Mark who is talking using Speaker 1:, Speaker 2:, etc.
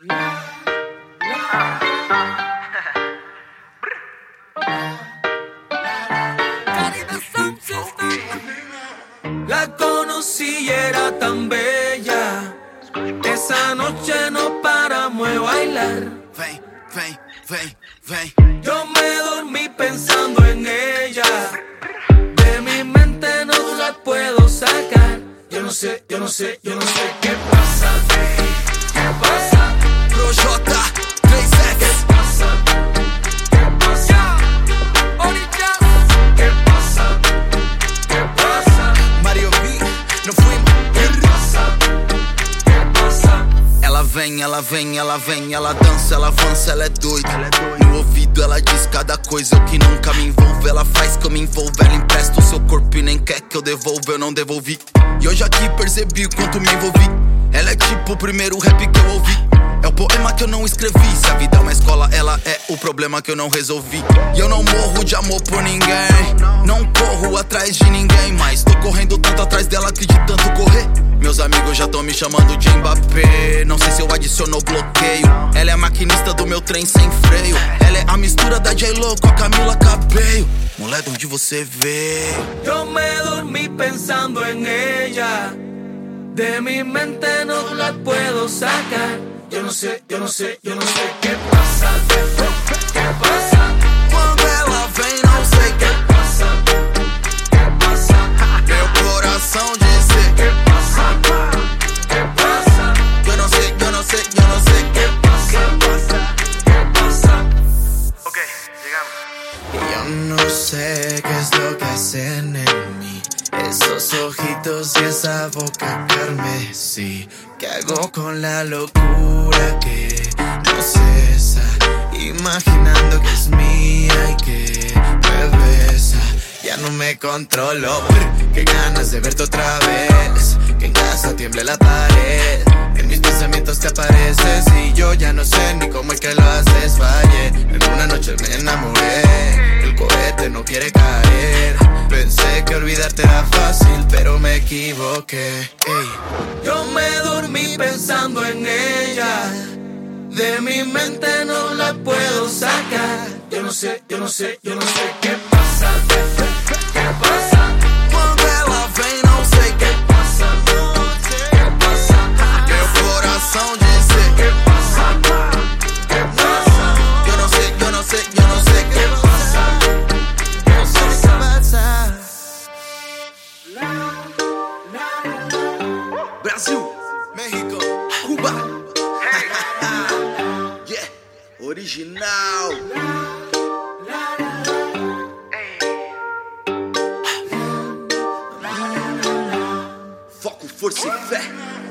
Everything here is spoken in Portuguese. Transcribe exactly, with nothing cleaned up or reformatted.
Speaker 1: La conocí y era tan bella. Esa noche no paramos de bailar.
Speaker 2: Vem, vem, vem, vem.
Speaker 1: Yo me dormí pensando en ella. De mi mente no la puedo sacar. Yo no sé, yo no sé, yo no sé qué pasa. ¿Qué pasa?
Speaker 2: Projota, três F.
Speaker 1: ¿Qué pasa? ¿Qué pasa? Orillas. ¿Qué pasa? ¿Qué pasa?
Speaker 2: Mario B, não fuimos.
Speaker 1: ¿Qué pasa? ¿Qué pasa?
Speaker 2: Ela vem, ela vem, ela vem, ela dança, ela avança, ela é doida. No ouvido ela diz cada coisa, eu que nunca me envolvo. Ela faz que eu me envolva, ela empresta o seu corpo e nem quer que eu devolva, eu não devolvi. E hoje aqui percebi o quanto me envolvi. Ela é tipo o primeiro rap que eu ouvi. É o poema que eu não escrevi. Se a vida é uma escola, ela é o problema que eu não resolvi. E eu não morro de amor por ninguém, não corro atrás de ninguém, mas tô correndo tanto atrás dela que de tanto correr meus amigos já tão me chamando de Mbappé. Não sei se eu adiciono bloqueio. Ela é a maquinista do meu trem sem freio. Ela é a mistura da J-Lo com a Camila Cabello. Mulher, de onde você veio?
Speaker 1: Yo me dormí pensando en ella. De mi mente no la puedo sacar. Yo no sé, yo no sé, yo no sé qué pasa. ¿Qué pasa?
Speaker 2: Quando ela vem, não sei
Speaker 1: ¿Qué
Speaker 2: que
Speaker 1: pasa? ¿Qué pasa?
Speaker 2: meu coração dizer.
Speaker 1: ¿Qué pasa? ¿Qué pasa?
Speaker 2: Eu não sei, eu não sei, eu não sei
Speaker 1: ¿Qué
Speaker 2: que
Speaker 1: pasa? ¿Qué pasa?
Speaker 2: Ok, llegamos. Yo no sé qué es lo que hacen en mí, esos ojitos y esa boca carmesí. ¿Qué hago con la locura que no cesa? Imaginando que es mía y que me besa. Ya no me controlo, qué ganas de verte otra vez. Que en casa tiemble la pared. En mis pensamientos te apareces y yo ya no sé ni cómo es que lo haces. Fallé, en una noche me enamoré. El cohete no quiere caer. Pensé que olvidarte era fácil, pero me equivoqué. Ey.
Speaker 1: Yo me dormí pensando en ella. De mi mente no la puedo sacar. Yo no sé, yo no sé, yo no sé qué pasa. ¿Qué pasa?
Speaker 2: Quando ela vem, não sei
Speaker 1: ¿Qué
Speaker 2: que
Speaker 1: pasa? ¿Qué pasa?
Speaker 2: meu coração dizer.
Speaker 1: ¿Qué pasa? ¿Qué pasa?
Speaker 2: Eu não sei, eu não sei, eu não sei
Speaker 1: ¿Qué
Speaker 2: que
Speaker 1: pasa? ¿Qué pasa?
Speaker 2: Brasil, México, Cuba. Yeah, original. Foco, força e fé.